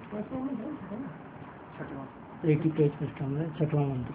एक ही पेज पृष्ठ में 6वां मंत्र।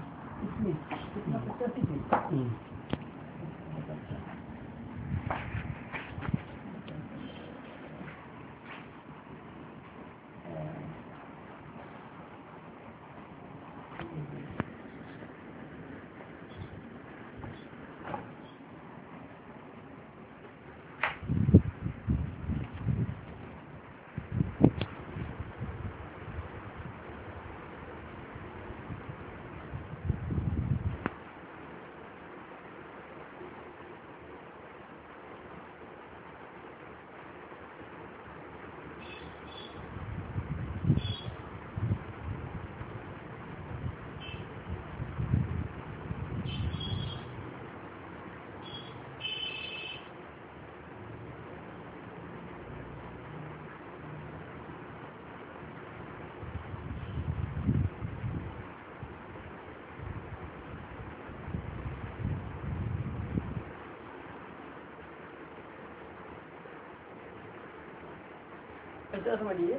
समझिए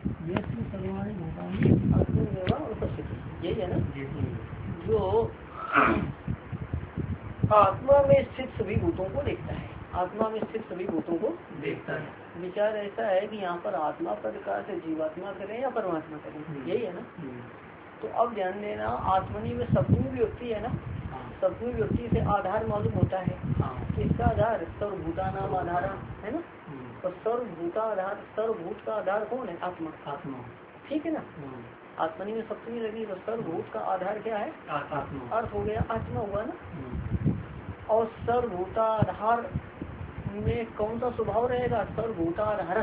यही है ना, जो आत्मा में स्थित सभी भूतों को देखता है। आत्मा में स्थित सभी भूतों को देखता है। विचार ऐसा है कि यहाँ पर आत्मा पद का से जीवात्मा करें या परमात्मा करें, यही है ना। तो अब ध्यान देना, आत्मनि में सप्तमी व्यक्ति है ना, सप्तमी व्यक्ति से आधार मालूम होता है। इसका आधार सर्वभूता नाम आधार है ना। और सर्वभूता आधार, सर्वभूत का आधार कौन है? आत्मा। आत्मा ठीक है ना। आत्मनि में सप्तमी लगी तो सर्वभूत का आधार क्या है? आत्मा। अर्थ हो गया आत्मा हुआ ना। और सर्वभूताधार में कौन सा स्वभाव रहेगा? सर्वभूताधार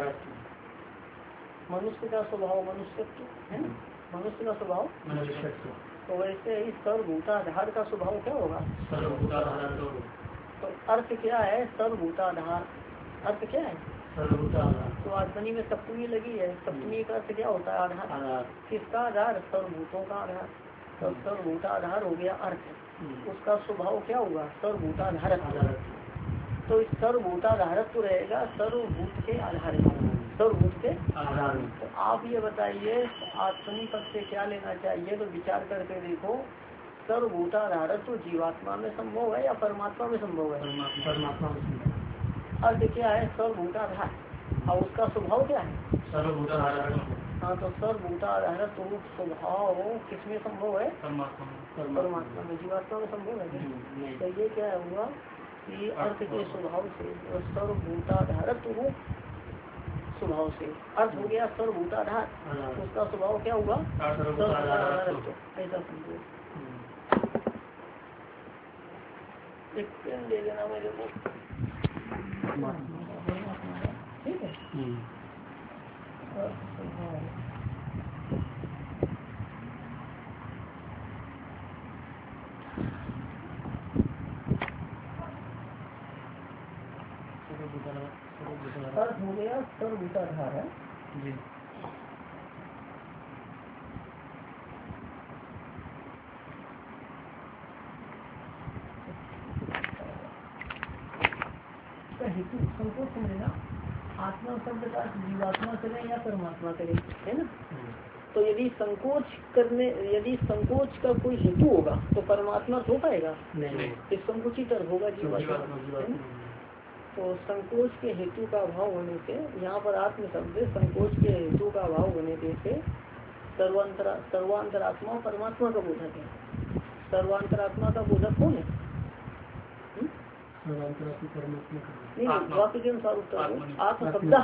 मनुष्य का स्वभाव मनुष्यत्व है ना। मनुष्य का स्वभाव मनुष्यत्व। तो वैसे ही सर्वभूताधार का स्वभाव क्या होगा? सर्वभूताधार। तो अर्थ क्या है? सर्वभूताधार अर्थ क्या है? सर्वभूताधार। तो आत्मनि में सप्तमी लगी है, सप्तमी का अर्थ क्या होता है? आधार। किसका आधार? सर्वभूतों का आधार। तो सर्वभूताधार हो गया अर्थ। उसका स्वभाव क्या हुआ? सर्वभूताधार। तो इस सर्वभूताधारत्व रहेगा सर्वभूत के आधार में, सर्वभूत के आधार में। तो आप ये बताइए आत्मनि पद से क्या लेना चाहिए? तो विचार करके देखो, सर्वभूताधारत्व जीवात्मा में संभव है या परमात्मा में संभव है? परमात्मा में। अर्थ क्या है? सर्वभूताधार। और उसका स्वभाव क्या है? सर्वभूताधार। हाँ, तो सर्वभूताधार स्वभाव किसमें संभव है? परमात्मा में। जीवात्मा में संभव है। तो ये क्या हुआ कि अर्थ के स्वभाव से सर्वभूताधारत्व स्वभाव से अर्थ हो गया सर्वभूताधार। उसका स्वभाव क्या हुआ? सर्वभूताधारत्व। ऐसा समझो। एक पेन दे देना मेरे को। ठीक है। अर्थ हो गया सर्वभूताधार है जी। हेतु संकोच समझना, आत्मा शब्द का जीवात्मा करें या परमात्मा करें, है ना। तो यदि संकोच का कोई हेतु होगा तो परमात्मा हो पाएगा नहीं। संकुचित होगा जीवात्मा, है ना। तो संकोच के हेतु का अभाव होने से, यहाँ पर आत्म शब्द संकोच के हेतु का अभाव होने से सर्वांतरात्मा परमात्मा का बोधक है। सर्वांतरात्मा का बोधक कौन है? नहीं, वाक्य के अनुसार उत्तर आत्म शब्द।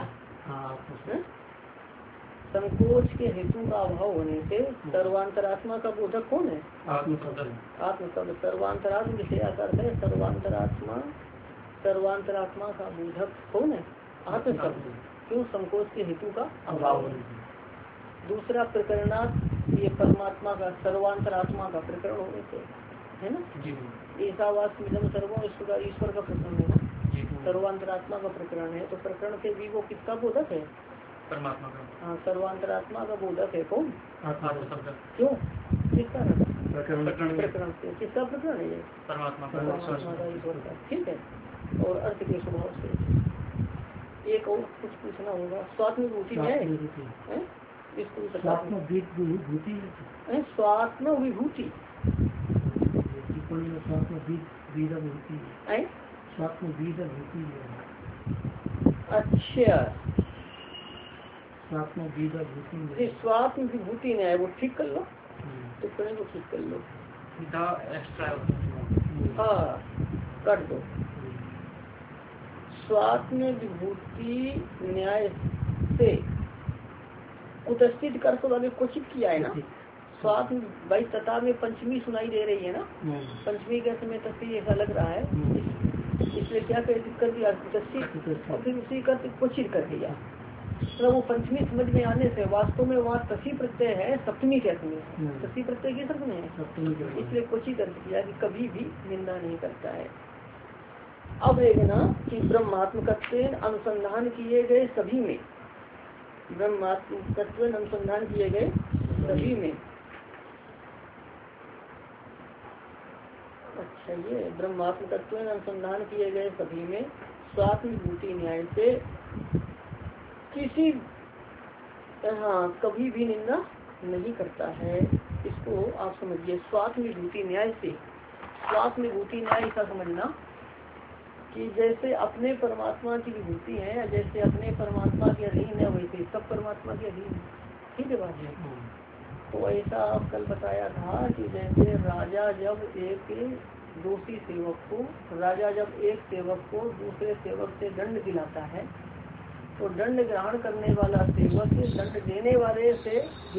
संकोच के हेतु का अभाव होने से सर्वांतरात्मा का बोधक कौन है? आत्म शब्द। सर्वांतरात्मा विषयाकार है सर्वांतरात्मा। सर्वांतरात्मा का बोधक कौन है? आत्म शब्द। क्यों? संकोच के हेतु का अभाव। दूसरा प्रकरणार्थ ये परमात्मा का सर्वांतरात्मा का प्रकरण होने से, है ना। ईसावास मिलम सर्वम ईश्वर का प्रकरण है ना। सर्वांतरात्मा का प्रकरण है, तो प्रकरण से भी वो किसका बोधक है? परमात्मा का। हाँ, सर्वांतरात्मा का बोधक है कौन? क्यों? किसका प्रकरण से? किसका प्रकरण है ये? परमात्मा का, ईश्वर का। ठीक है। और अर्थ के स्वभाव से एक और कुछ पूछना होगा। स्वात्म रूचि है इसको भी स्वात्म विभूति है। स्वात्म विभूति स्वात्म बीज विभूति है। स्वात्म बीज विभूति है। अच्छा, स्वात्म बीज विभूति स्वात्म विभूति नहीं है, वो ठीक कर लो, टिप्पणी को ठीक कर लो, हाँ कर दो। स्वात्म विभूति न्याय से कुतस्थित कर तो अभी कुचित किया है ना। स्वात्म भाई तथा में पंचमी सुनाई दे रही है ना, पंचमी के समय तस्वीर ऐसा लग रहा है, इसलिए क्या कर दिया कुतस्थित, और फिर उसी का कुचित कर दिया। मतलब वो पंचमी समझ में आने से वास्तव में वहाँ तसी प्रत्यय है सप्तमी के अर्थ में, तसी प्रत्यय किस अर्थ में है, इसलिए कुचित अर्थ किया कि कभी भी निंदा नहीं करता है। अब देखना कि ब्रह्मात्मकत्व अनुसंधान किए गए सभी में, ब्रह्मात्मकत्व अनुसंधान किए गए सभी में, अच्छा ये ब्रह्मात्मकत्व अनुसंधान किए गए सभी में स्वात्म विभूति न्याय से किसी कभी भी निंदा नहीं करता है। इसको आप समझिए, स्वात्म विभूति न्याय से, स्वात्म विभूति न्याय ऐसा समझना कि जैसे अपने परमात्मा की विभूति है या जैसे अपने परमात्मा के अधीन है वैसे सब परमात्मा के अधीन है। ठीक है बात है। तो ऐसा आप कल बताया था कि जैसे राजा जब एक दोषी सेवक को, राजा जब एक सेवक को दूसरे सेवक से दंड दिलाता है तो दंड ग्रहण करने वाला सेवक दंड देने वाले से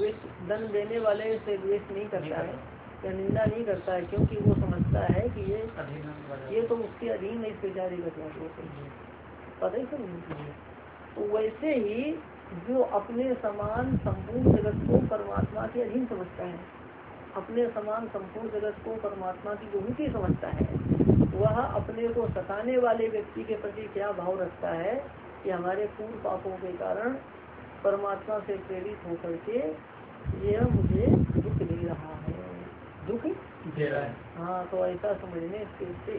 द्वेष नहीं करता है या निंदा नहीं करता है, क्योंकि वो समझता है कि ये तो उसके अधीन है, इस पे जारी करना पता ही सब। तो वैसे ही जो अपने समान संपूर्ण जगत को परमात्मा के अधीन समझता है, अपने समान संपूर्ण जगत को परमात्मा की विभूति समझता है, वह अपने को सताने वाले व्यक्ति के प्रति क्या भाव रखता है कि हमारे पूर्व पापों के कारण परमात्मा से प्रेरित होकर के यह मुझे दुख दे रहा है, दुख दे रहा है। हाँ, तो ऐसा समझने से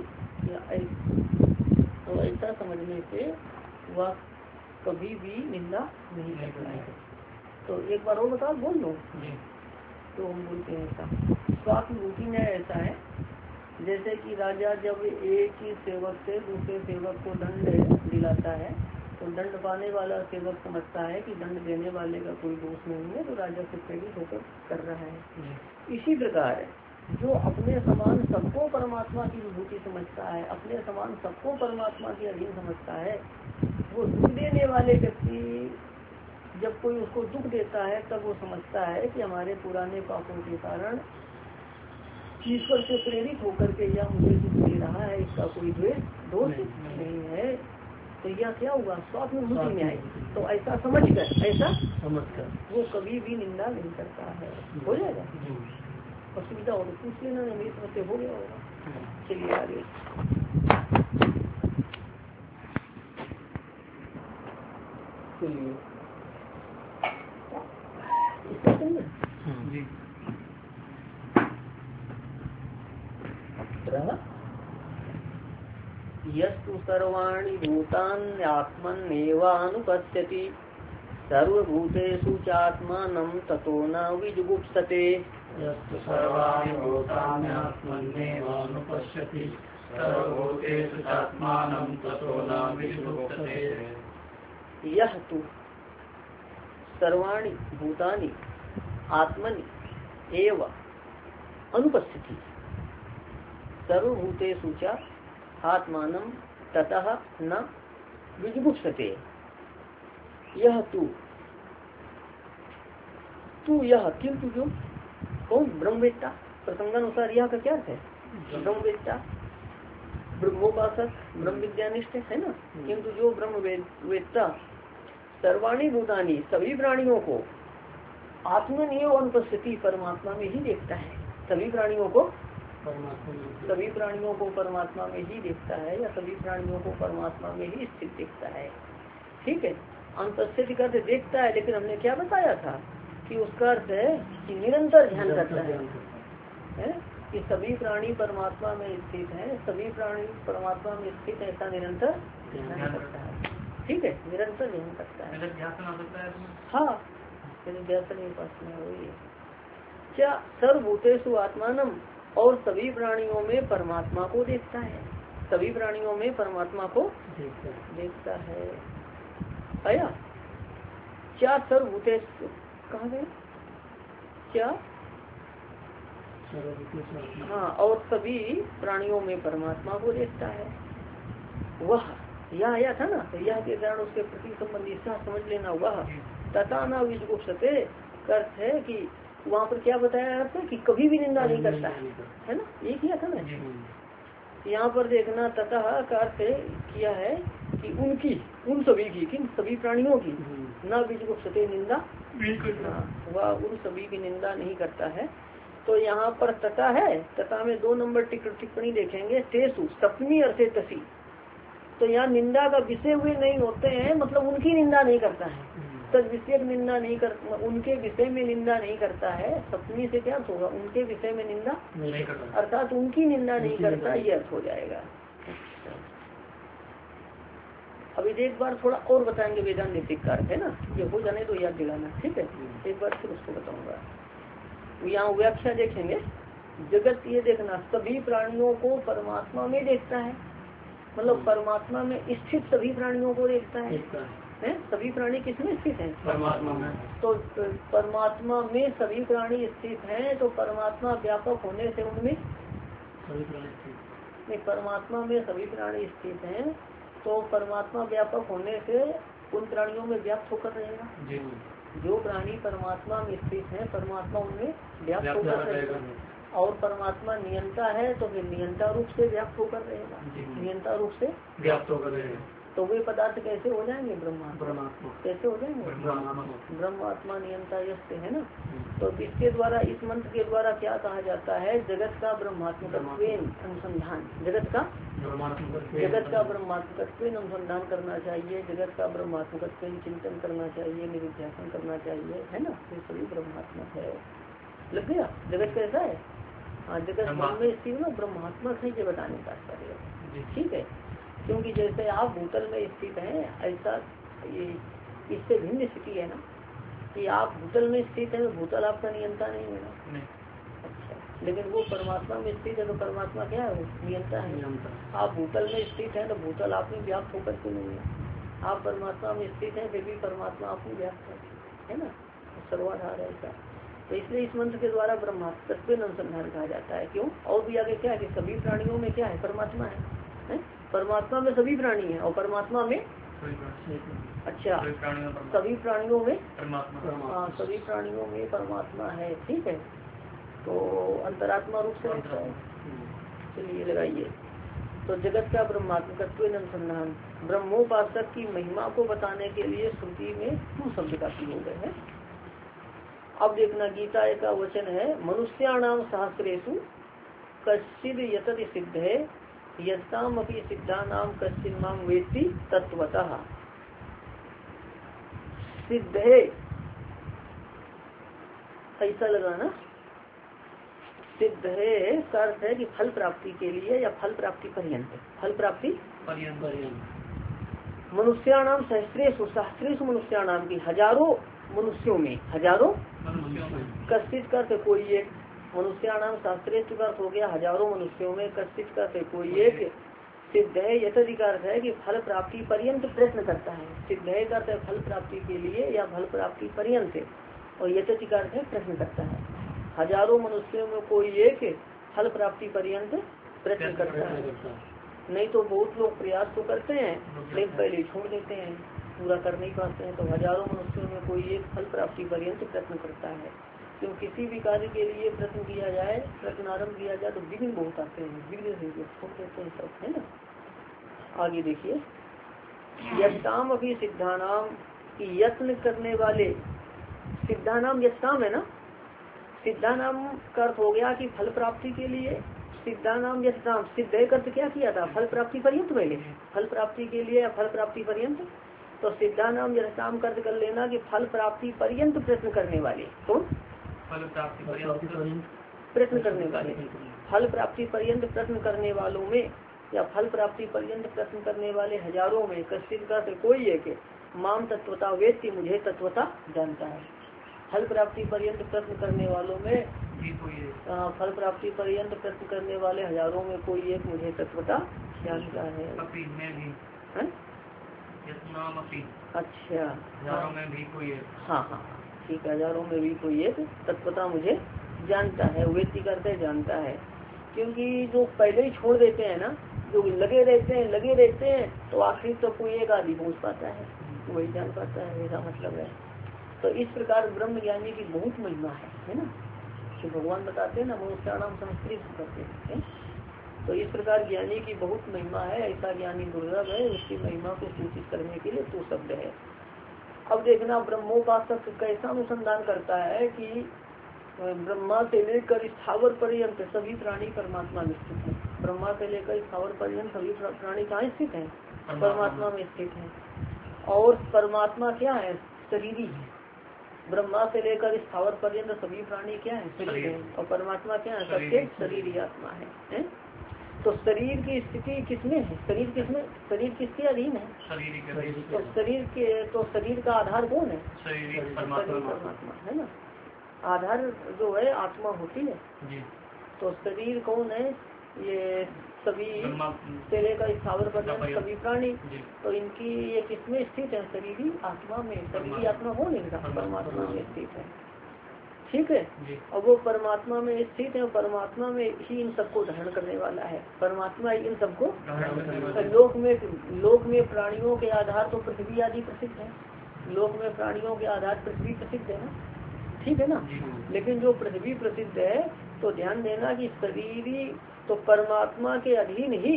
तो ऐसा समझने से वह कभी भी निंदा नहीं करता है। तो एक बार और बता बोल लो। तो हम बोलते हैं ऐसा स्वात्म विभूति न्याय ऐसा है जैसे कि राजा जब एक ही सेवक से दूसरे सेवक को दंड दिलाता है तो दंड पाने वाला सेवक समझता है कि दंड देने वाले का कोई दोष नहीं है, तो राजा से प्रेरित होकर कर रहा है। इसी प्रकार जो अपने समान सबको परमात्मा की विभूति समझता है, अपने समान सबको परमात्मा के अधीन समझता है, वो दुख देने वाले व्यक्ति जब कोई उसको दुख देता है तब वो समझता है कि हमारे पुराने पापों के कारण ईश्वर से प्रेरित होकर के यह मुझे दुख दे रहा है, इसका कोई दोष नहीं है। तो यह क्या हुआ, स्वात्म विभूति न्याय। तो ऐसा समझकर वो कभी भी निंदा नहीं करता है। हो जाएगा, असुविधा हो तो पूछ लेना, मेरी समझ से हो गया होगा। चलिए आगे। चलिए यस्तु सर्वाणि भूतानि आत्मन्नेवानुपश्यति सर्वभूतेषु चात्मानं ततो न विजुगुप्सते। यस्तु सर्वाणि भूतानि आत्मन्नेवानुपश्यति सर्वभूतेषु चात्मानं ततो न विजुगुप्सते। यह तु सर्वाणि भूतानि आत्मनि एव अनुपस्थिति सर्वभूतेषु च आत्मानं ततः न विजुगुप्सते। यह तू यह किंतु जो कौन ब्रह्मवेत्ता, प्रसंगानुसार यह का क्या है, ब्रह्मवेत्ता ब्रह्मोपासक ब्रह्म विद्यानिष्ठ है ना। किंतु जो ब्रह्मवेत्ता सर्वाणी भूतानी सभी प्राणियों को आत्मनियो अनुपस्थिति परमात्मा में ही देखता है, सभी प्राणियों को परमात्मा में ही देखता है या सभी प्राणियों को परमात्मा में ही स्थित देखता है। ठीक है, अनुपस्थिति करते देखता है, लेकिन हमने क्या बताया था कि उसका अर्थ है कि निरंतर ध्यान करता है कि सभी प्राणी परमात्मा में स्थित है, सभी प्राणी परमात्मा में स्थित ऐसा निरंतर ध्यान करता है। ठीक है, निरंतर ध्यान करता है। हाँ, व्यासनी उपासना हुई। क्या सर्वभूतेषु आत्मानम, और सभी प्राणियों में परमात्मा को देखता है, सभी प्राणियों में परमात्मा को देखता है। आया क्या सर्वभूतेषु कहाँ गए, क्या हाँ, और सभी प्राणियों में परमात्मा को देखता है। वह यह आया था ना, यह के कारण उसके प्रति संबंधी समझ लेना। वह तथा न विजुगुप्सते का अर्थ है कि वहाँ पर क्या बताया अर्थ है कि कभी भी निंदा नहीं करता है ना, ये किया था ना। यहाँ पर देखना तथा का अर्थ किया है कि उनकी, उन सभी की, किन सभी प्राणियों की, न विजुगुप्सते निंदा, वह उन सभी की निंदा नहीं करता है। तो यहाँ पर तथा है, तथा में 2 नंबर टिप्पणी देखेंगे, तेसु सप्तमी अर्थे तसी। तो यहाँ निंदा का विषय हुए नहीं होते हैं, मतलब उनकी निंदा नहीं करता है, तद विषय निंदा नहीं करता, उनके विषय में निंदा नहीं करता है। सप्तमी से क्या अर्थ होगा, उनके विषय में निंदा नहीं करता, अर्थात उनकी निंदा नहीं करता, ये अर्थ हो जाएगा। अभी एक बार थोड़ा और बताएंगे वेदांत नैतिक का अर्थ है ना, ये हो जाने तो याद दिलाना, ठीक है। एक बार फिर उसको बताऊंगा। यहाँ व्याख्या देखेंगे, जगत ये देखना सभी प्राणियों को परमात्मा में देखता है, मतलब परमात्मा में स्थित सभी प्राणियों को देखता है। सभी प्राणी किसमें स्थित हैं, परमात्मा में। तो परमात्मा में सभी प्राणी स्थित हैं, तो परमात्मा व्यापक होने से उनमें नहीं, परमात्मा में सभी प्राणी स्थित हैं, तो परमात्मा व्यापक होने से उन प्राणियों में व्याप्त होकर रहेगा। जो प्राणी परमात्मा में स्थित है, परमात्मा उनमें व्याप्त होकर रहेगा। और परमात्मा नियंता है, तो फिर नियंता रूप से व्याप्त होकर रहेगा, नियंता रूप से व्याप्त होकर रहेगा। तो वे पदार्थ कैसे हो जाएंगे, ब्रह्मात्मा कैसे हो जाएंगे, ब्रह्मात्मा नियंता यस्ते है ना। तो इसके द्वारा, इस मंत्र के द्वारा क्या कहा जाता है, जगत का ब्रह्मात्मकत्व अनुसंधान, जगत का ब्रह्मात्मकत्व अनुसंधान करना चाहिए, जगत का ब्रह्मात्मकत्व चिंतन करना चाहिए, निरुध्यासन करना चाहिए, है ना। ये सभी ब्रह्मात्मक है। लग गया, जगत कैसा है, हाँ, जगत ब्रह्म में स्थित ना, ब्रह्मात्मक है, ये बताने का तात्पर्य, ठीक है। क्योंकि जैसे आप भूतल में स्थित हैं, ऐसा ये इससे भिन्न स्थिति है ना, कि आप भूतल में स्थित है, भूतल आपका नियंता नहीं है ना। अच्छा, लेकिन वो परमात्मा में स्थित है, तो परमात्मा क्या है, नियंता है। आप भूतल में स्थित है, तो भूतल आप में व्याप्त होकर के नहीं है। आप परमात्मा में स्थित है, फिर भी परमात्मा आप में व्याप्त है ना, सर्वाधार है ऐसा। तो इसलिए इस मंत्र के द्वारा ब्रह्मात्मत्व अनुसंधान कहा जाता है। क्यों, और भी आगे क्या है कि सभी प्राणियों में क्या है, परमात्मा है? परमात्मा में सभी प्राणी है, और परमात्मा में अच्छा सभी प्राणियों में परमात्मा, हाँ, सभी प्राणियों में परमात्मा है, ठीक है। तो अंतरात्मा रूप से रहता है। चलिए लगाइए, तो जगत का ब्रह्मात्मकत्व अनुसंधान, ब्रह्मोपासक की महिमा को बताने के लिए श्रुति में तू शब्द का प्रयोग है। अब देखना, गीता का वचन है, मनुष्याणाम सहस्रेषु कश्चिद यतति सिद्धे यत्ताम अपि सिद्धानाम कश्चिद माम वेत्ति तत्वतः। सिद्धे ऐसा लगाना, सिद्धे का अर्थ है कि फल प्राप्ति के लिए या फल प्राप्ति पर्यंत, फल प्राप्ति पर्यंत। मनुष्याणाम सहस्रेषु, सहस्रेषु मनुष्याणाम की हजारों मनुष्यों में, हजारों कश्चित करते कोई एक, मनुष्याणाम शास्त्रेष्ठ का अर्थ हो गया हजारों मनुष्यों में, कश्चित करते कोई एक, सिद्ध है यतदि का अर्थ है कि फल प्राप्ति पर्यंत प्रयत्न करता है। सिद्ध है का अर्थ है फल प्राप्ति के लिए या फल प्राप्ति पर्यंत, और यतदि का अर्थ है प्रयत्न करता है। हजारों मनुष्यों में कोई एक फल प्राप्ति पर्यंत प्रयत्न करता है। नहीं तो बहुत लोग प्रयास तो करते हैं, लेकिन पहले छोड़ देते हैं, पूरा कर नहीं पाते हैं। तो हजारों मनुष्यों में कोई एक फल प्राप्ति पर्यंत प्रयत्न करता है। क्यों, किसी भी कार्य के लिए प्रयत्न किया जाए, प्रयत्न आरम्भ किया जाए, तो विघ्न बहुत आते हैं, विघ्न से छोड़ देते हैं सब, है ना। आगे देखिए, यत्ताम अभी सिद्धानाम की यत्न करने वाले, सिद्धानाम यत्ताम है ना, सिद्धानाम का अर्थ हो गया कि फल प्राप्ति के लिए, सिद्धानाम यत्ताम, सिद्ध का अर्थ क्या किया था, फल प्राप्ति पर्यंत, पहले फल प्राप्ति के लिए या फल प्राप्ति पर्यंत। तो सिद्धानाम यत्ताम का अर्थ कर लेना कि फल प्राप्ति पर्यंत प्रयत्न करने वाले, तो फल प्राप्ति पर्यंत प्रयत्न करने वाले, फल प्राप्ति पर्यंत प्रयत्न करने वालों में या फल प्राप्ति पर्यंत प्रयत्न करने वाले हजारों में, कश्चित का कोई है कि माम तत्वता वेत्ति, मुझे तत्वता जानता है। फल प्राप्ति पर्यंत प्रश्न करने वालों में फल प्राप्ति पर्यंत प्रश्न करने वाले हजारों में कोई एक मुझे तत्वता जानता है। अच्छा, हजारों में भी कोई एक। हाँ हाँ ठीक है, हजारों में भी कोई एक तत्वता मुझे जानता है। वेत्ति करते जानता है, क्योंकि जो पहले ही छोड़ देते हैं ना, जो लगे रहते हैं तो आखिर तो कोई एक आदि पहुँच पाता है, वही जान पाता है, ऐसा मतलब है। तो इस प्रकार ब्रह्म ज्ञानी की बहुत महिमा है ना, कि भगवान बताते हैं ना, मनुष्याणाम संस्कृत करते हैं। तो इस प्रकार ज्ञानी की बहुत महिमा है, ऐसा ज्ञानी दुर्लभ है, उसकी महिमा को सूचित करने के लिए तो शब्द है। अब देखना ब्रह्मोपासक कैसा अनुसंधान करता है कि ब्रह्मा से लेकर स्थावर पर्यंत सभी प्राणी परमात्मा में स्थित है। ब्रह्मा से लेकर स्थावर पर्यंत सभी प्राणी कहाँ स्थित है? परमात्मा में स्थित है। और परमात्मा क्या है? शरीरी है। ब्रह्मा से लेकर स्थावर पर्यंत सभी प्राणी क्या है? शरीर है। और परमात्मा क्या है? सबके शरीर आत्मा है? तो शरीर की स्थिति किसमें है? शरीर किसके अधीन है? तो शरीर का आधार कौन है? परमात्मा है ना। आधार जो है आत्मा होती है जी। तो शरीर कौन है? ये सभी से लेकर स्थावर पर्यंत सभी प्राणी, तो इनकी ये किसमें स्थित है? शरीरी आत्मा में। शरीरी आत्मा कौन है? परमात्मा में स्थित है, ठीक है। और वो परमात्मा में स्थित है, परमात्मा में ही इन सबको धारण करने वाला है। परमात्मा इन सबको लोक में प्राणियों के आधार तो पृथ्वी आदि प्रसिद्ध है। लोक में प्राणियों के आधार पृथ्वी प्रसिद्ध है ना, ठीक है ना। लेकिन जो पृथ्वी प्रसिद्ध है, तो ध्यान देना कि शरीरी तो परमात्मा के अधीन ही,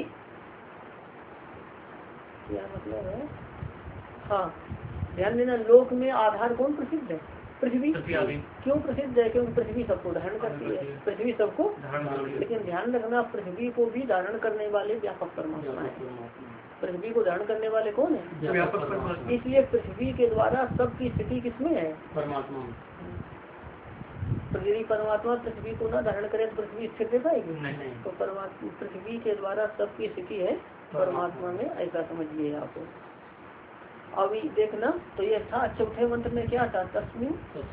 क्या मतलब है? हाँ, ध्यान देना, लोक में आधार कौन प्रसिद्ध है? पृथ्वी। क्यों प्रसिद्ध है? क्योंकि पृथ्वी सबको धारण करती है। पृथ्वी सबको, लेकिन ध्यान रखना, पृथ्वी को भी धारण करने वाले व्यापक परमात्मा है। पृथ्वी को धारण करने वाले कौन है? व्यापक परमात्मा। इसलिए पृथ्वी के द्वारा सबकी स्थिति किसमें है? परमात्मा। परमात्मा पृथ्वी को ना धारण करे तो पृथ्वी स्थिर रह पाएगी? तो परमात्मा पृथ्वी के द्वारा सबकी स्थिति है परमात्मा में, ऐसा समझिए आप। अभी देखना, तो ये था चौथे मंत्र में क्या था? तस्मिन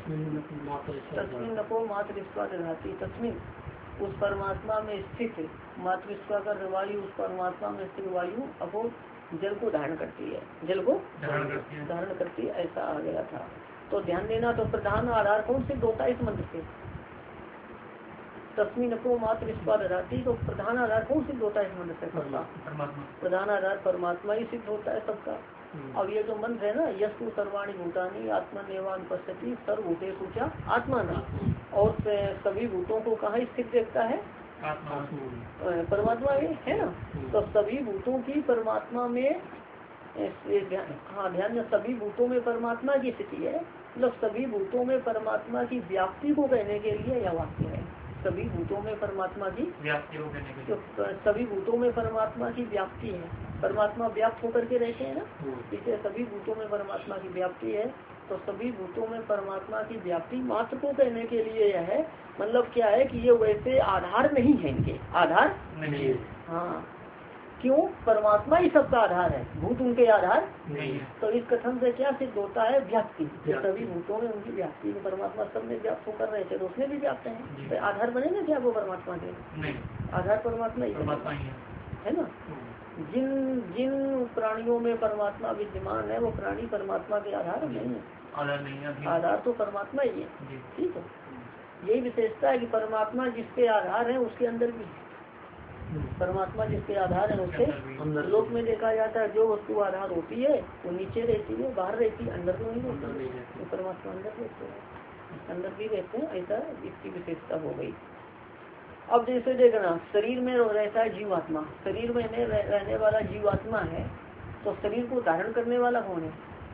नको मातृस्वा दधाति। तस्मिन उस परमात्मा में स्थित मातृस्वा का वायु, उस परमात्मा में स्थित वायु अको जल को धारण करती है, जल को धारण करती है, ऐसा आ गया था। तो ध्यान देना, तो प्रधान आधार कौन सिद्ध होता है इस मंत्र से? तस्मिन नको मातृस्वा दधाति, तो प्रधान आधार कौन सिद्ध होता है इस मंत्र से? प्रधान आधार परमात्मा ही सिद्ध होता है सबका। अब ये जो मंत्र है ना, यस्तु सर्वाणि भूतानि आत्मनेवान पश्यति सर्वभूतेषु च आत्मानं, और सभी भूतों को कहाँ स्थित देखता है? परमात्मा में, है ना। तो सभी भूतों की परमात्मा में, हाँ ध्यान में, सभी भूतों में परमात्मा की स्थिति है। मतलब सभी भूतों में परमात्मा की व्याप्ति को कहने के लिए यह वाक्य है। सभी भूतों में परमात्मा की व्याप्ति को कहने के लिए, सभी भूतों में परमात्मा की व्याप्ति है। परमात्मा व्याप्त होकर के रहते हैं ना, इसलिए सभी भूतों में परमात्मा की व्याप्ति है। तो सभी भूतों में परमात्मा की व्याप्ति मात्र को कहने के लिए यह है। मतलब क्या है कि ये वैसे आधार नहीं है, इनके आधार नहीं है। हाँ, क्यों? परमात्मा ही सबका आधार है, भूत उनके आधार नहीं है। तो इस कथन से क्या सिद्ध होता है? व्याप्ति। सभी भूतों में उनकी व्याप्ति, परमात्मा सब में व्याप्त होकर रहे थे, तो उसमें भी व्याप्त है। तो आधार बनेगा क्या वो परमात्मा के? आधार परमात्मा ही है ना। जिन प्राणियों में परमात्मा विद्यमान है, वो प्राणी परमात्मा के आधार नहीं है। आधार तो परमात्मा ही है, ठीक है। यही विशेषता है कि परमात्मा जिसके आधार है उसके अंदर भी, परमात्मा जिसके आधार है उसके लोक में देखा जाता है, जो वस्तु आधार होती है वो नीचे रहती है, बाहर रहती है, अंदर तो नहीं रहती है। तो परमात्मा अंदर रहते हैं, अंदर भी रहते हैं, ऐसा इसकी विशेषता हो गई। अब जैसे देखना, शरीर में रहता है जीवात्मा, शरीर में रहने वाला जीवात्मा है, तो शरीर को धारण करने वाला कौन है?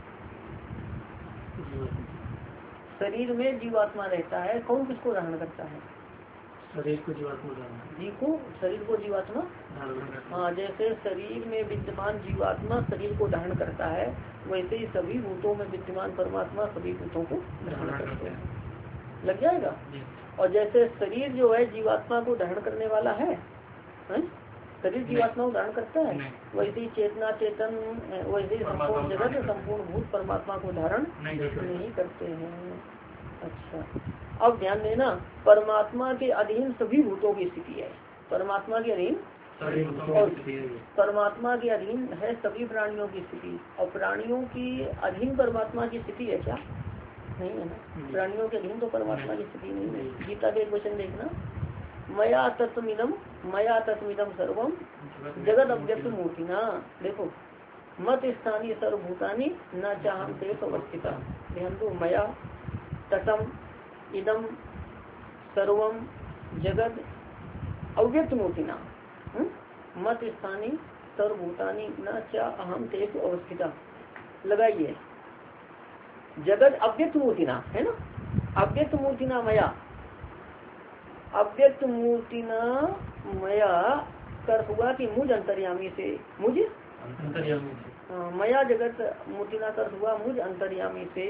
शरीर में जीवात्मा रहता है, कौन किसको धारण करता है? शरीर को जीवात्मा, शरीर को जीवात्मा। हाँ, जैसे शरीर में विद्यमान जीवात्मा शरीर को धारण करता है, वैसे ही सभी भूतों में विद्यमान परमात्मा सभी भूतों को धारण करते हैं। लग जाएगा। और जैसे शरीर जो है जीवात्मा को धारण करने वाला है, शरीर जीवात्मा को धारण करता है, वैसे ही चेतना चेतन, वैसे ही संपूर्ण जगत संपूर्ण भूत परमात्मा को धारण नहीं करते हैं। अच्छा, अब ध्यान देना, परमात्मा के अधीन सभी भूतों की स्थिति है। परमात्मा के अधीन और परमात्मा के अधीन है सभी प्राणियों की स्थिति। और प्राणियों की अधीन परमात्मा की स्थिति है क्या? नहीं है ना। प्राणियों के अधीन तो परमात्मा की स्थिति नहीं है। गीता के एक वचन देखना, मया तत्मिदम सर्वम जगत अव्यक्त मूर्तिना। देखो, मत स्थानीय सर्वभूतानी न चाहम से अवस्थिता। ध्यान दो, मया ततम इदम सर्वम जगत अव्यक्त मूर्तिना मत स्थानीय सर्वभूतानी न चा अहम तेज अवस्थिता। लगाइए, जगत अव्यक्त मूर्तिना है ना, अव्यक्त मूर्तिना मया, अव्यक्त मूर्तिना मया कर हुआ कि मुझ अंतर्यामी से, मुझ अंतर्यामी से, मया जगत मूर्तिना कर हुआ मुझ अंतर्यामी से,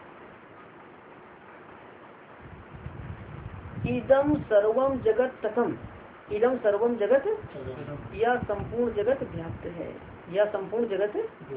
इदम सर्वम जगत तकम, इदम सर्वम जगत, या संपूर्ण जगत व्याप्त है, या संपूर्ण जगत,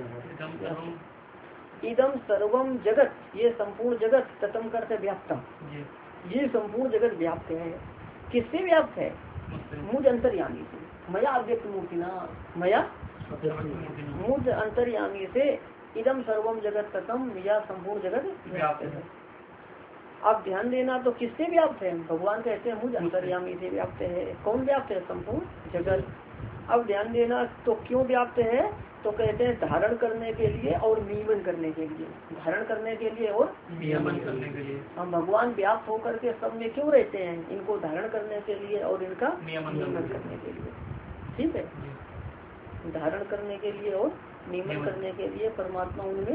इदम सर्वम जगत, ये संपूर्ण जगत, ततम करते व्याप्तम, ये संपूर्ण जगत व्याप्त है। किससे व्याप्त है? मुझ अंतर्यामी से। मया अव्यक्त मूर्तिना, मया मुझ अंतर्यामी से, इदम सर्वम जगत ततम, या संपूर्ण जगत व्याप्त है। अब ध्यान देना, तो किससे व्याप्त है? भगवान कहते हैं मुझ अंतर्यामी से व्याप्त है। कौन व्याप्त है? संपूर्ण जगत। अब ध्यान देना, तो क्यों व्याप्त है? तो कहते हैं धारण करने के लिए और नियमन करने के लिए। धारण करने के लिए और नियमन करने के लिए। हम भगवान व्याप्त होकर के सब में क्यों रहते हैं? इनको धारण करने के लिए और इनका नियमन करने के लिए। ठीक है, धारण करने के लिए और नियमन करने के लिए परमात्मा उनमें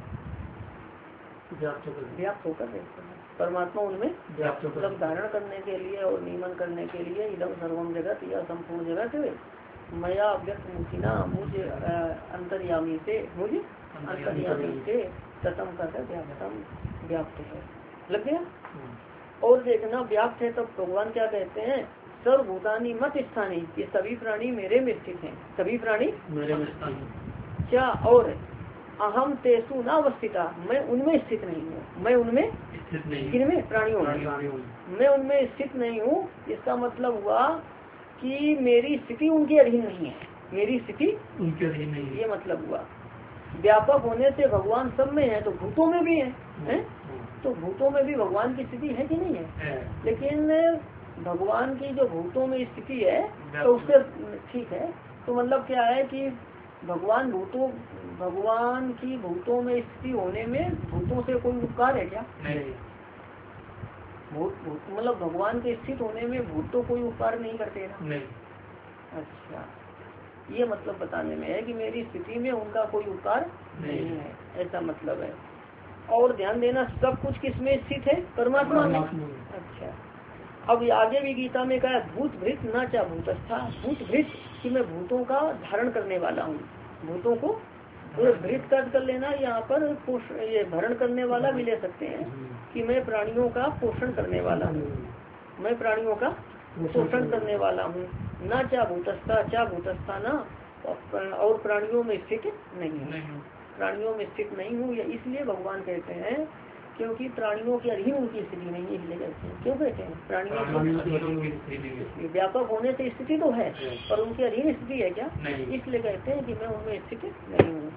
व्याप्त होकर रहते हैं। परमात्मा उनमें मतलब धारण करने के लिए और नियमन करने के लिए, इदम सर्वम जगत, या संपूर्ण जगत मया अव्यक्त मूर्तिना, मुझे अंतर्यामी से, मुझे अंतर्यामी से ततम कर व्याप्तम, व्याप्त है। लग गया? और देखना, व्याप्त है तब भगवान क्या कहते हैं? सर्वभूतानी मत स्थानी, ये सभी प्राणी मेरे में स्थित हैं। सभी प्राणी मेरे में स्थित। क्या? और अहम तेसु न अवस्थिता, मैं उनमें स्थित नहीं हूँ। मैं उनमें स्थित नहीं। किनमें? प्राणियों में। मैं उनमें स्थित नहीं हूँ। इसका मतलब हुआ कि मेरी स्थिति उनके अधीन नहीं है। मेरी स्थिति उनके अधीन नहीं है, ये मतलब हुआ। व्यापक होने से भगवान सब में है, तो भूतों में भी है? तो भूतों में भी भगवान की स्थिति है कि नहीं है? लेकिन भगवान की जो भूतों में स्थिति है, तो उससे ठीक है। तो मतलब क्या है कि भगवान की भूतों में स्थिति होने में भूतों से कोई उपकार है क्या? नहीं। मतलब भगवान के स्थित होने में भूत तो कोई उपकार नहीं करते ना? नहीं। अच्छा, ये मतलब बताने में है कि मेरी स्थिति में उनका कोई उपकार नहीं है, ऐसा मतलब है। और ध्यान देना, सब कुछ किसमें स्थित है? परमात्मा में। अच्छा, अब आगे भी गीता में कहा भूत भृत न चा भूतस्था, भूत भृत कि मैं भूतों का धारण करने वाला हूँ। भूतों को भृत कर लेना, यहाँ पर ये भरण करने वाला भी ले सकते हैं कि मैं प्राणियों का पोषण करने वाला हूँ। मैं प्राणियों का पोषण करने वाला हूँ। न चा भूतस्था ना, और प्राणियों में स्थित नहीं हूँ। प्राणियों में स्थित नहीं हूँ, ये इसलिए भगवान कहते हैं क्योंकि प्राणियों के अधीन उनकी स्थिति नहीं है, इसलिए कहते हैं। क्यों कहते हैं? प्राणियों की व्यापक होने से स्थिति तो है, पर उनके अधीन स्थिति है क्या? इसलिए कहते हैं कि मैं उनमें स्थित नहीं हूँ।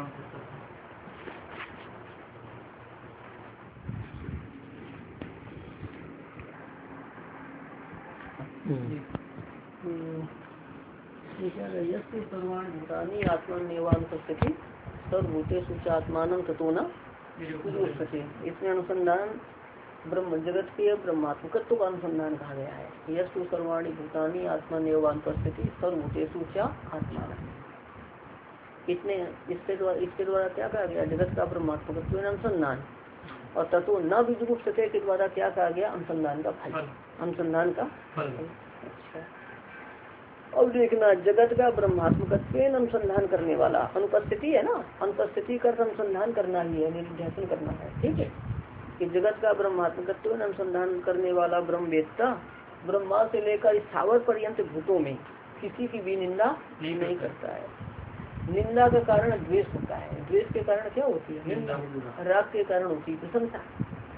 सर्वाणि भूतानि आत्मन्येवानुपश्यति सर्वभूतेषु च आत्मानं ततो न विदुषते। इसमें अनुसंधान ब्रह्म जगत के ब्रह्मात्मकत्व का अनुसंधान कहा गया है। यस्तु सर्वाणि भूतानि आत्मन्येवानुपश्यति सर्वभूतेषु च आत्मानं। इसके द्वारा क्या कहा गया? जगत का ब्रह्मात्मकत्व अनुसंधान। और तत्व न विदुषते के द्वारा क्या कहा गया? अनुसंधान का फल। अनुसंधान का फल। अच्छा, अब देखना, जगत का ब्रह्मात्मकत्व अनुसंधान करने वाला, अनुपस्थिति है ना, अनुपस्थिति कर अनुसंधान करना ही है, निर्ध्यासन करना है। ठीक है, कि जगत का ब्रह्मात्मकत्व अनुसंधान करने वाला ब्रह्मवेत्ता ब्रह्मा से लेकर स्थावर पर्यंत भूतों में किसी की भी निंदा नहीं करता है। निंदा का कारण द्वेष होता है। द्वेष के कारण क्या होती है? निंदा। राग के कारण होती है प्रशंसा।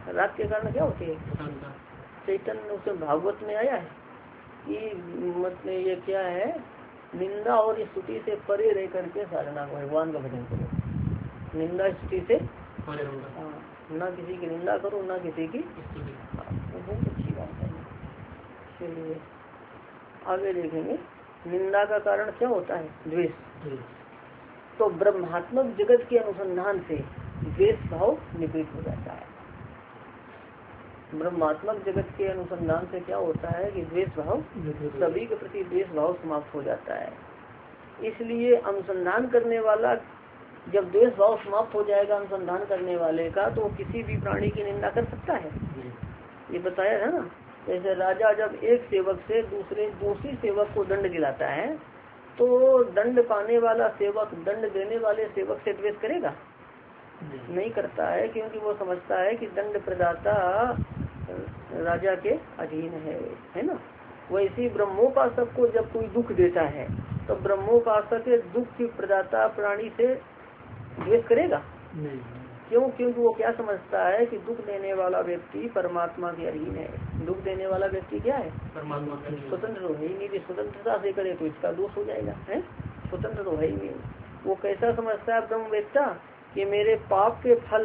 राग के कारण क्या होती है? चैतन्य। उसमें भागवत में आया है कि मतलब ये क्या है, निंदा और स्तुति से परे रह करके साधना को भगवान का भजन करो। निंदा स्तुति से ना किसी की निंदा करो ना किसी की स्तुति। बहुत अच्छी बात है। चलिए आगे देखेंगे। निंदा का कारण क्या होता है? द्वेष। तो ब्रह्मात्मक जगत के अनुसंधान से द्वेष भाव निवृत्त हो जाता है। ब्रह्मात्मक जगत के अनुसंधान से क्या होता है कि द्वेष भाव, सभी के प्रति द्वेष भाव समाप्त हो जाता है। इसलिए अनुसंधान करने वाला, जब द्वेष भाव समाप्त हो जाएगा अनुसंधान करने वाले का, तो किसी भी प्राणी की निंदा कर सकता है। ये बताया है ना। जैसे राजा जब एक सेवक से दूसरी सेवक को दंड दिलाता है, तो दंड पाने वाला सेवक दंड देने वाले सेवक से द्वेष करेगा? नहीं करता है, क्योंकि वो समझता है कि दंड प्रदाता राजा के अधीन है ना। वैसे ब्रह्मोपासक को जब कोई दुख देता है तो ब्रह्मोपासक दुख की प्रदाता प्राणी से द्वेष करेगा? नहीं। क्यों? क्योंकि वो क्या समझता है कि दुख देने वाला व्यक्ति परमात्मा के अधीन है। दुख देने वाला व्यक्ति क्या है? परमात्मा। स्वतंत्र तो है ही नहीं। स्वतंत्रता से करे तो इसका दोष हो जाएगा, है? स्वतंत्र तो है ही नहीं। वो कैसा समझता है ब्रह्मवेत्ता कि मेरे पाप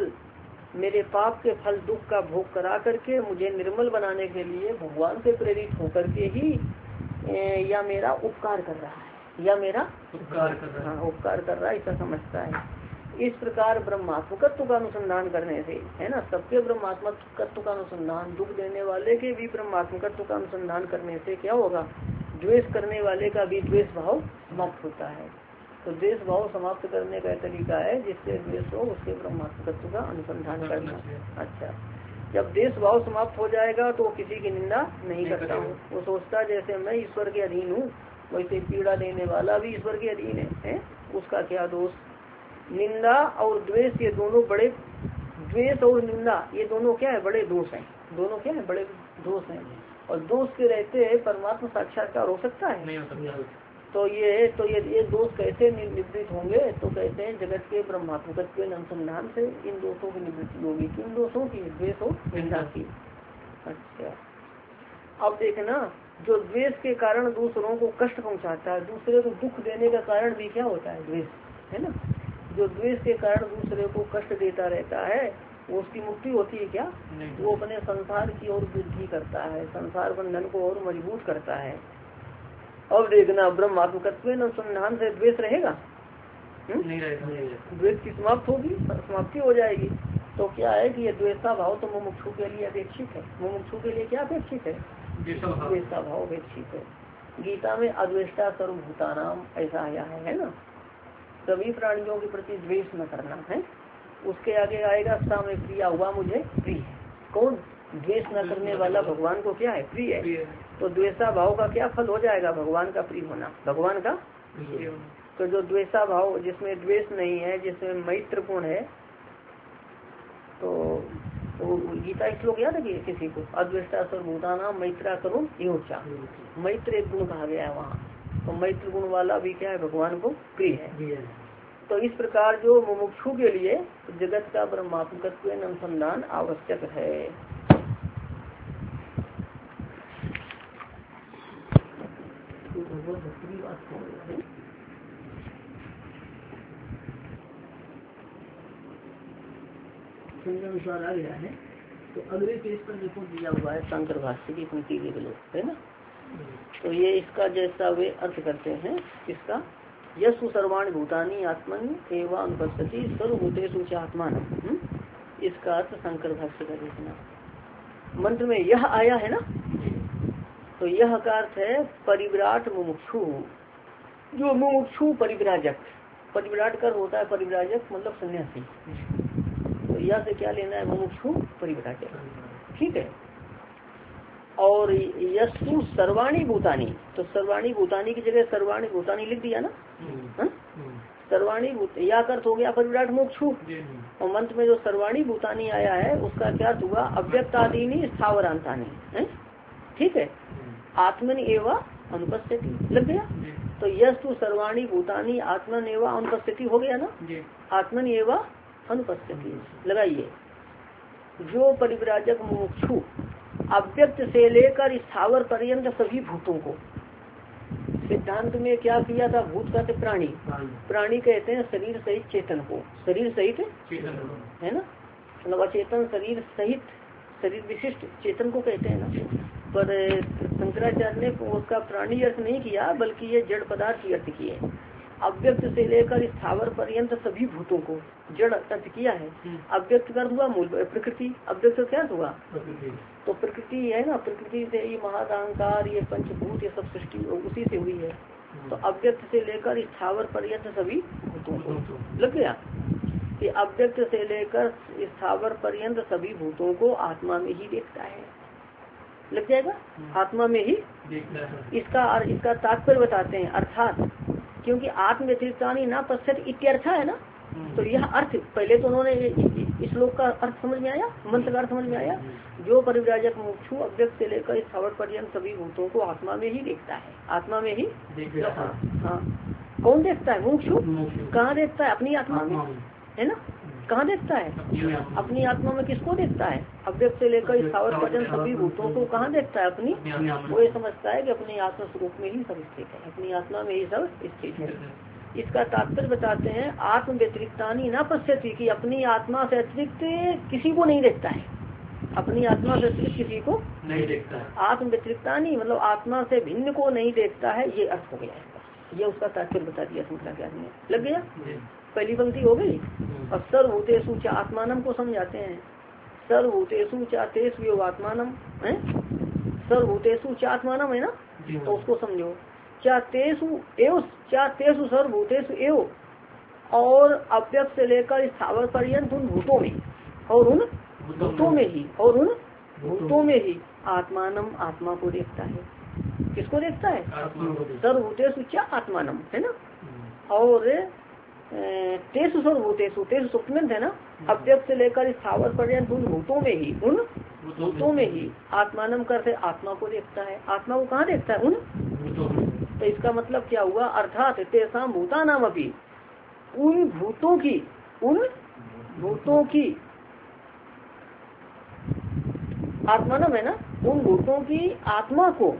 के फल दुख का भोग करा करके मुझे निर्मल बनाने के लिए भगवान से प्रेरित होकर के ही या मेरा उपकार कर रहा है, या मेरा उपकार कर रहा है, ऐसा समझता है। इस प्रकार ब्रह्मात्मकत्व का अनुसंधान करने से, है ना, सबके ब्रह्मात्मकत्व का अनुसंधान, दुख देने वाले के भी ब्रह्मात्मकत्व का अनुसंधान करने से क्या होगा? द्वेष करने वाले का भी द्वेष भाव समाप्त होता है। तो द्वेष भाव समाप्त करने का तरीका है जिससे द्वेष हो उसके ब्रह्मात्मकत्व का अनुसंधान करना। अच्छा, जब द्वेष भाव समाप्त हो जाएगा तो किसी की निंदा नहीं करता हूँ। वो सोचता जैसे मैं ईश्वर के अधीन हूँ, वैसे पीड़ा देने वाला भी ईश्वर के अधीन है? उसका क्या दोष? निंदा और द्वेष ये दोनों बड़े, द्वेष और निंदा ये दोनों क्या है? बड़े दोष हैं। दोनों क्या है? बड़े दोष हैं। और दोष के रहते परमात्मा साक्षात्कार हो सकता है? नहीं हो सकता। तो ये दोष कैसे निवृत्त होंगे? तो कहते हैं जगत के ब्रह्मात्मकत्व के अनुसंधान से इन दोषों की निवृत्ति होगी। किन दोषों की? द्वेष और निंदा की। अच्छा, अब देखना, जो द्वेष के कारण दूसरों को कष्ट पहुंचाता है, दूसरे को दुख देने का कारण भी क्या होता है? द्वेष, है ना। जो द्वेष के कारण दूसरे को कष्ट देता रहता है वो उसकी मुक्ति होती है क्या? वो अपने संसार की ओर वृद्धि करता है, संसार बंधन को और मजबूत करता है। अब देखना, ब्रह्मात्मकत्व अनुसंधान से द्वेष रहेगा? नहीं रहेगा। द्वेष की समाप्ति हो जाएगी। तो क्या है कि ये द्वेषा भाव तो मुमुक्षु के लिए अपेक्षित है। मुमुक्षु के लिए क्या अपेक्षित है? द्वेषा भाव अपेक्षित है। गीता में अद्वेष्टा सर्वभूतानाम ऐसा आया है ना। सभी प्राणियों के प्रति द्वेष न करना है। उसके आगे आएगा सा में प्रिया हुआ मुझे प्रिय है। कौन? द्वेष न करने वाला भगवान को क्या है? प्रिय है। तो द्वेषा भाव का क्या फल हो जाएगा? भगवान का प्रिय होना, भगवान का। तो जो द्वेषा भाव, जिसमें द्वेष नहीं है, जिसमें मैत्र गुण है, तो गीता श्लोक याद है किसी को? अद्वेष्टा सर्वभूतानां मैत्रा करुण योचा। मैत्र एक गुण कहा गया है वहाँ। तो मैत्र गुण वाला भी क्या है? भगवान को प्रिय है। तो इस प्रकार जो मुमुक्षु के लिए जगत का ब्रह्मात्मकत्व अनुसंधान आवश्यक है। अनुसार आ गया है। तो अगले पेज पर देखो दिया हुआ है शंकर भाष्य की पंक्ति के लोग, है ना। तो ये इसका जैसा वे अर्थ करते हैं, इसका यशु सर्वाणि भूतानि आत्मन एवं अनुपस्थिति सर्वभूतेषु च आत्मान। इसका अर्थ शंकर भाष्य का देखना। मंत्र में यह आया है ना, तो यह का अर्थ है परिविराट मुमुक्षु। जो मुमुक्षु परिविराजक, परिविराट कर होता है परिविराजक मतलब सन्यासी। तो यह से क्या लेना है? मुमुक्षु परिविराजक, ठीक है। और यशु सर्वाणी भूतानी, तो सर्वाणी भूतानी की जगह सर्वाणी भूतानी लिख दिया ना। सर्वाणी भूत या अर्थ हो गया परिविराट मुमुक्षु। और मंत्र में जो सर्वाणी भूतानी आया है उसका क्या अर्थ हुआ? अव्यक्तादीनी स्थावरांतानी, ठीक है। आत्मन एवं अनुपस्थिति लग गया। तो यशु सर्वाणी भूतानी आत्मन एवं अनुपस्थिति हो गया ना। आत्मन एवं अनुपस्थिति लगाइए। जो परिव्राजक मुमुक्षु अव्यक्त से लेकर स्थावर पर्यंत सभी भूतों को, सिद्धांत में क्या किया था, भूत का प्राणी, प्राणी कहते हैं शरीर सहित चेतन को, शरीर सहित है ना, मतलब अचेतन शरीर सहित, शरीर विशिष्ट चेतन को कहते हैं ना। पर शंकराचार्य ने उसका प्राणी अर्थ नहीं किया, बल्कि ये जड़ पदार्थ की अर्थ किए। अव्यक्त से लेकर स्थावर पर्यंत सभी भूतों को जड़ अर्थ किया है। अव्यक्त कर हुआ मूल प्रकृति, अव्यक्त क्या हुआ, तो प्रकृति है ना, प्रकृति से ये महाअहंकार, ये पंचभूत, ये सब सृष्टि उसी से हुई है। तो अव्यक्त से लेकर स्थावर पर्यंत सभी भूतों को लग गया कि अव्यक्त से लेकर स्थावर पर्यंत सभी भूतों को आत्मा में ही देखता है, लग जाएगा, आत्मा में ही इसका तात्पर्य बताते हैं। अर्थात क्योंकि आत्म व्यतिरिक्तानि न पश्यत इत्यर्थ है ना, तो यह अर्थ पहले तो उन्होंने इस श्लोक का अर्थ समझ में आया, मंत्र का अर्थ समझ में आया, जो परिव्राजक मुमुक्षु अव्यक्त से लेकर स्थावर पर्यंत सभी भूतों को आत्मा में ही देखता है, आत्मा में ही देखता है। हाँ, कौन देखता है, मुमुक्षु कहाँ देखता है, अपनी आत्मा में, है ना, कहाँ देखता है, अपनी आत्मा में। किसको देखता है, अव्यक्त से लेकर स्थावर पर्यंत सभी भूतों को कहाँ देखता है, अपनी, वो ये समझता है कि अपनी आत्मा स्वरूप में ही सब स्थित है, अपनी आत्मा में ही सब स्थित है। इसका तात्पर्य बताते हैं, आत्म व्यतिरिक्तानि न पश्यति, कि अपनी आत्मा से अतिरिक्त किसी को नहीं देखता है, अपनी आत्मा से अतिरिक्त किसी को नहीं देखता है। आत्म व्यतिरिक्तानि मतलब आत्मा से भिन्न को नहीं देखता है, ये अर्थ हो गया इसका, ये उसका तात्पर्य बता दिया शंकराचार्य ने, लग गया, पहली पंक्ति हो गई। अब सर्वभूतेषु च आत्मानम को समझाते हैं, सर्वभूतेषु च तेषु एव आत्मानम है, सर्वभूतेषु च आत्मानम है ना, तो उसको समझो, क्या तेषु एव, क्या तेषु सर्वभूतेषु एव, और अव्यक्त से लेकर स्थावर पर्यंत उन भूतों में, और उन भूतों में ही, और उन भूतों में ही आत्मानम आत्मा को देखता है। किसको देखता है, सर्वभूतेषु च आत्मानम है ना, और तेषु सर्वभूतेषु, तेषु सुप्तमंत है ना, अव्यक्त से लेकर स्थावर पर्यंत उन भूतों में ही, उन भूतों में ही आत्मानम करते आत्मा को देखता है। आत्मा को कहाँ देखता है, उन भूतों में। तो इसका मतलब क्या हुआ, अर्थात तेषां भूतानाम अपि, उन भूतों की, उन भूतों की आत्मानम है ना, उन भूतों की आत्मा को,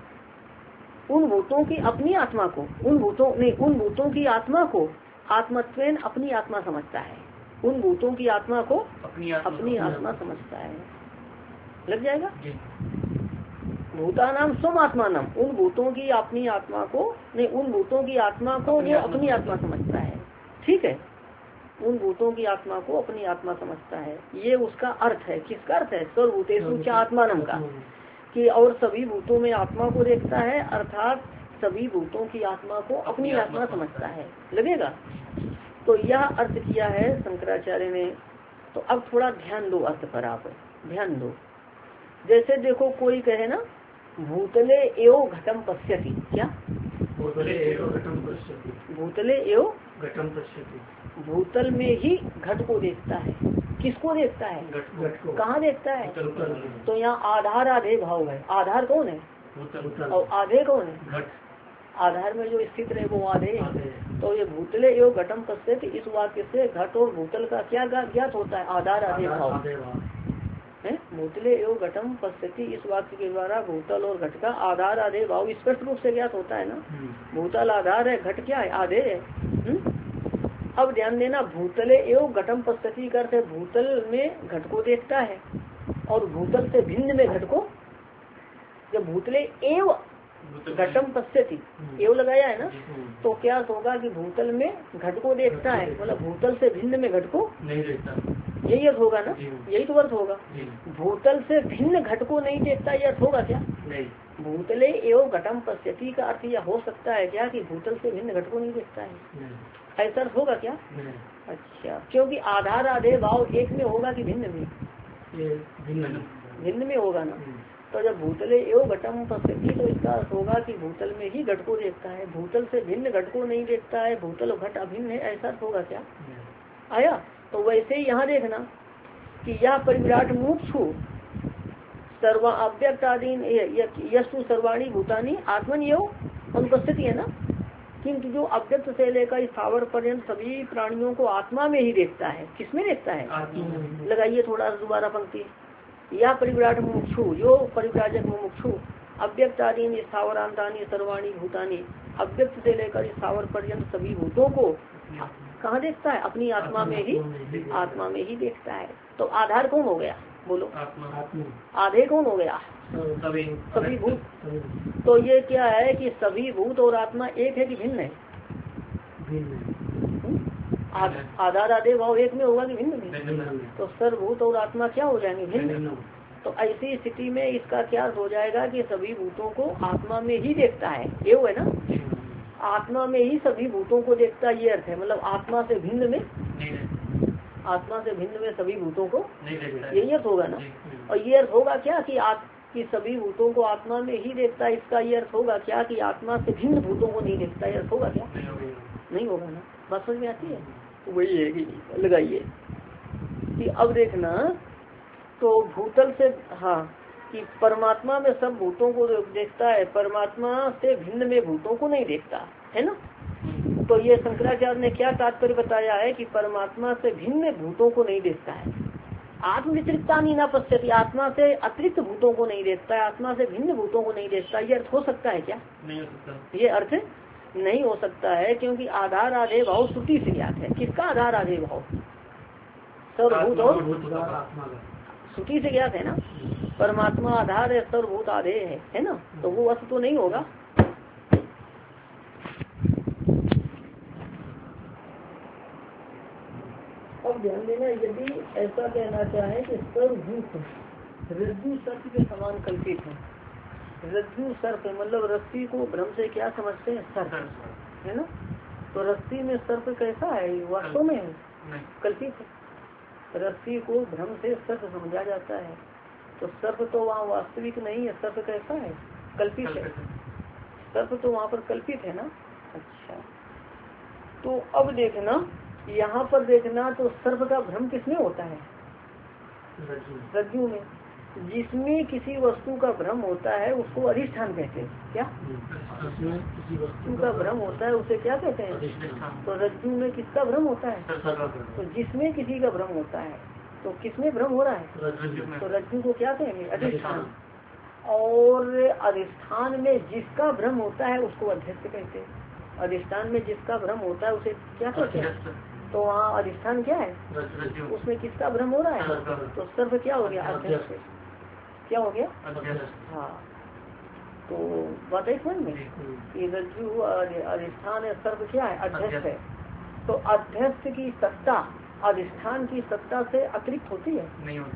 उन भूतों की अपनी आत्मा को, उन भूतों नहीं, उन भूतों की आत्मा को आत्मत्वेन अपनी आत्मा समझता है, उन भूतों की आत्मा को अपनी आत्मा समझता है, लग जाएगा। भूतानाम स्वम आत्मानम, उन भूतों की अपनी आत्मा को नहीं, उन भूतों की आत्मा को वो अपनी आत्मा समझता है, ठीक है, उन भूतों की आत्मा को अपनी आत्मा समझता है। ये उसका अर्थ है, किसका अर्थ है, सर्वभूतेषु च आत्मानम का, कि और सभी भूतों में आत्मा को देखता है, अर्थात सभी भूतों की आत्मा को अपनी आत्मा समझता है, लगेगा। तो यह अर्थ किया है शंकराचार्य ने। तो अब थोड़ा ध्यान दो अर्थ पर, आप ध्यान दो। जैसे देखो कोई कहे ना, भूतले एवं घटम पश्यति, क्या भूतले एवं घटम पश्यति, भूतले एवं घटम पश्यति, भूतल में ही घट को देखता है। किसको देखता है, घट को। कहाँ देखता है, तो यहाँ आधार आधे भाव है, आधार कौन है, और आधे कौन है, घट। आधार में जो स्थित रहे वो आधे। तो ये भूतले एवं घटम पश्यति, इस वाक्य से घट और भूतल का क्या ज्ञात होता है, आधार आधे भाव है। भूतले एवं घटम पश्यति, इस वाक्य के द्वारा भूतल और घट का आधार आधे भाव स्पष्ट रूप से ज्ञात होता है ना। भूतल आधार है, घट क्या है, आधे है। अब ध्यान देना, भूतले एवं घटम पश्यति करते भूतल में घट को देखता है, और भूतल से भिन्न में घट को, जब भूतले एवं घटम पश्यति एवं लगाया है ना, तो क्या होगा कि भूतल में घट को देखता है, मतलब भूतल से भिन्न में घट को नहीं देखता, यही अर्थ होगा ना, यही तो अर्थ होगा। भूतल से भिन्न घट को नहीं देखता, यह अर्थ होगा क्या, नहीं। भूतले एवं घटम पश्यति का अर्थ यह हो सकता है क्या, कि भूतल से भिन्न घट को नहीं देखता है, ऐसा अर्थ होगा क्या। अच्छा, क्योंकि आधार आधे भाव एक में होगा कि भिन्न में, भिन्न में होगा ना। तो जब भूतले एवं घटम पश्यति, तो इसका अर्थ होगा कि भूतल में ही घट को देखता है, भूतल से भिन्न घट को नहीं देखता है, भूतल और घट अभिन्न है, ऐसा अर्थ होगा क्या, आया। तो वैसे ही यहाँ देखना कि यह परिविराट मुमुक्षु सर्व अव्यक्त आदि यस्तु सर्वाणी भूतानी आत्मन एवं अनुपस्थिति है ना, किंतु जो अव्यक्त से लेकर स्थावर पर्यंत सभी प्राणियों को आत्मा में ही देखता है। किसमें देखता है? लगाइए थोड़ा दोबारा पंक्ति। या परिव्राट मुमुक्षु, जो परिव्राजक मुमुक्षु अव्यक्तादि स्थावरांतानि सर्वाणी भूतानि, अव्यक्त से लेकर स्थावर पर्यंत सभी भूतों को कहाँ देखता है? अपनी आत्मा में ही देखता है। तो आधार कौन हो गया? बोलो। आधे कौन हो गया? सभी भूत। तो ये क्या है कि सभी भूत और आत्मा एक है कि भिन्न है? आधार आधे भाव एक में होगा कि भिन्न में? तो सर्वभूत और आत्मा क्या हो जाएंगे? भिन्न। तो ऐसी स्थिति में इसका क्या अर्थ हो जाएगा कि सभी भूतों को आत्मा में ही देखता है। ये है ना, आत्मा में ही सभी भूतों को देखता है, ये अर्थ है। मतलब आत्मा से भिन्न में सभी भूतों को यही अर्थ होगा ना। और ये अर्थ होगा क्या कि सभी भूतों को आत्मा में ही देखता है। इसका ये अर्थ होगा क्या कि आत्मा से भिन्न भूतों को नहीं देखता। ये अर्थ होगा क्या? नहीं होगा ना। बात समझ में आती है? तो वही है कि लगाइए कि अब देखना, तो भूतल से कि परमात्मा में सब भूतों को देखता है, परमात्मा से भिन्न में भूतों को नहीं देखता है ना। तो ये शंकराचार्य ने क्या तात्पर्य बताया है कि परमात्मा से भिन्न भूतों को नहीं देखता है। आत्मवितरिक्ता नहीं ना पश्यति, आत्मा से अतिरिक्त भूतों को नहीं देखता है, आत्मा से भिन्न भूतों को नहीं देखता। ये अर्थ हो सकता है क्या? नहीं हो सकता। ये अर्थ नहीं हो सकता है, क्योंकि आधार आधे भाव श्रुति से ज्ञात है। किसका आधार आधे भाव? सर्वभूत और श्रुति से ज्ञात है ना। परमात्मा आधार है, सर्वभूत आधे है ना। तो वो अर्थ तो नहीं होगा। अब ध्यान देना, यदि ऐसा कहना चाहे कि सर्वभूत रज्जु सर्प के समान कल्पित है। रज्जु सर्प मतलब रस्सी को भ्रम से क्या समझते हैं? सर्प है ना। तो रस्सी में सर्प कैसा है? वास्तव में कल्पित है। रस्सी को भ्रम से सर्प समझा जाता है। तो सर्प तो वहाँ वास्तविक नहीं है। सर्प कैसा है? कल्पित है। सर्प तो वहाँ पर कल्पित है ना। अच्छा, तो अब देखना, यहाँ पर देखना, तो सर्प का भ्रम किसमें होता है? रज्जु में। जिसमें किसी वस्तु का भ्रम होता है उसको अधिष्ठान कहते हैं। क्या? किसी वस्तु का भ्रम होता है उसे क्या कहते हैं? तो रज्जु में किसका भ्रम होता है? तो जिसमें किसी का भ्रम होता है, तो किसमें भ्रम हो रहा है? तो रज्जु को क्या कहेंगे? अधिष्ठान। और अधिष्ठान में जिसका भ्रम होता है उसको अध्यक्ष कहते हैं। अधिष्ठान में जिसका भ्रम होता है उसे क्या कहते हैं? तो वहाँ अधिष्ठान क्या है? उसमें किसका भ्रम हो रहा है? तो सर्व क्या हो गया? अध्यक्ष। क्या हो गया? हाँ, तो बात है समझ में कि रज्जु अधिष्ठान है, सर्व क्या है? अध्यक्ष है। तो अध्यक्ष की सत्ता अधिष्ठान की सत्ता से अतिरिक्त होती है? नहीं होती।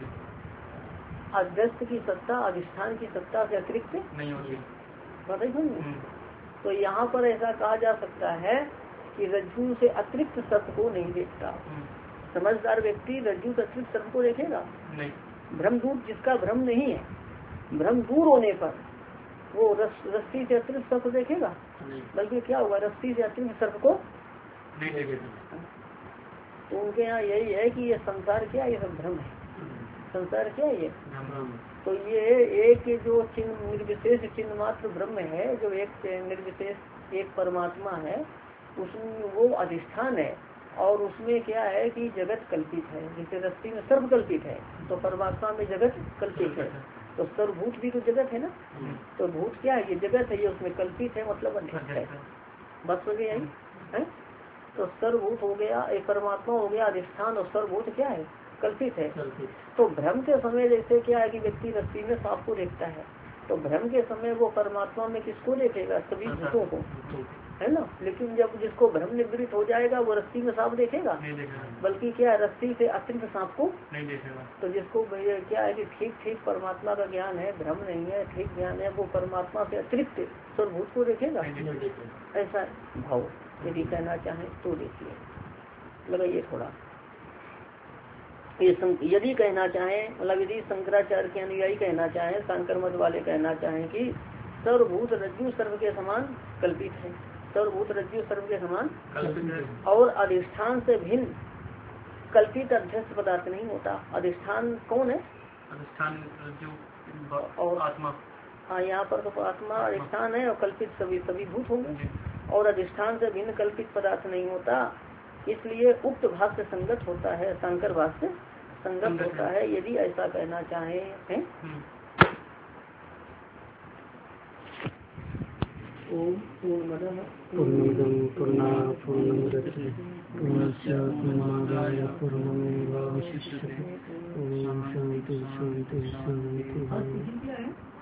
अध्यक्ष की सत्ता अधिष्ठान की सत्ता से अतिरिक्त नहीं होती। बात है समझ में। तो यहाँ पर ऐसा कहा जा सकता है कि रज्जु से अतिरिक्त सर्प को नहीं देखता। समझदार व्यक्ति रज्जु से अतिरिक्त सर्प को देखेगा नहीं। भ्रम दूर, जिसका भ्रम नहीं है, भ्रम दूर होने पर वो रस्सी से अतिरिक्त सर्प देखेगा नहीं। बल्कि क्या होगा? रस्सी से अतिरिक्त सर्प को नहीं देखेगा। तो उनके यहाँ यही है कि ये संसार क्या है? ये सब भ्रम है। संसार क्या है? ये तो ये एक जो चिन्ह निर्विशेष चिन्ह मात्र ब्रह्म है, जो एक निर्विशेष एक परमात्मा है, उसमें वो अधिष्ठान है। और उसमें क्या है कि जगत कल्पित है। जैसे रस्सी में सर्व कल्पित है, तो परमात्मा में जगत कल्पित है। तो सर्वभूत भी तो जगत है ना। तो भूत क्या है? ये जगत है, ये उसमें कल्पित है, मतलब अध्यक्ष है। बस हो गया यही है। तो सर्वभूत हो गया, एक परमात्मा हो गया अधिष्ठान, और सर्वभूत क्या है? कल्पित है। तो भ्रम के समय जैसे क्या है कि व्यक्ति रस्सी में सांप को देखता है, तो भ्रम के समय वो परमात्मा में किसको देखेगा? सभी भूतों को, है ना। लेकिन जब जिसको भ्रम निवृत्त हो जाएगा वो रस्सी में सांप देखेगा, बल्कि क्या है? रस्सी से अतिरिक्त सांप को नहीं देखेगा। तो जिसको क्या है कि ठीक परमात्मा का ज्ञान है, भ्रम नहीं है, ठीक ज्ञान है, वो परमात्मा से अतिरिक्त सर्वभूत को देखेगा। ऐसा भाव यदि कहना चाहे तो देखिए, लगाइए थोड़ा। यदि कहना चाहे, मतलब यदि शंकराचार्य के अनुयायी कहना चाहे, शंकर मत वाले कहना चाहे कि सर्वभूत रज्जु सर्व के समान कल्पित है, सर्वभूत रज्जु सर्व के समान कल्पित है, और अधिष्ठान से भिन्न कल्पित अध्यक्ष पदार्थ नहीं होता। अधिष्ठान कौन है? अधिष्ठान रज्जु और आत्मा। हाँ, यहाँ पर तो आत्मा अधिष्ठान है और कल्पित सभी भूत होंगे। और अधिष्ठान से भिन्न कल्पित पदार्थ नहीं होता, इसलिए उक्त भाष्य संगत होता है, शंकर भाष्य संगत होता है, यदि ऐसा कहना चाहे हैं। ओम पूर्णमदः पूर्णमिदं पूर्णात् पूर्णमुदच्यते पूर्णस्य पूर्णमादाय पूर्णमेवावशिष्यते। ओम शांति शांति शांति।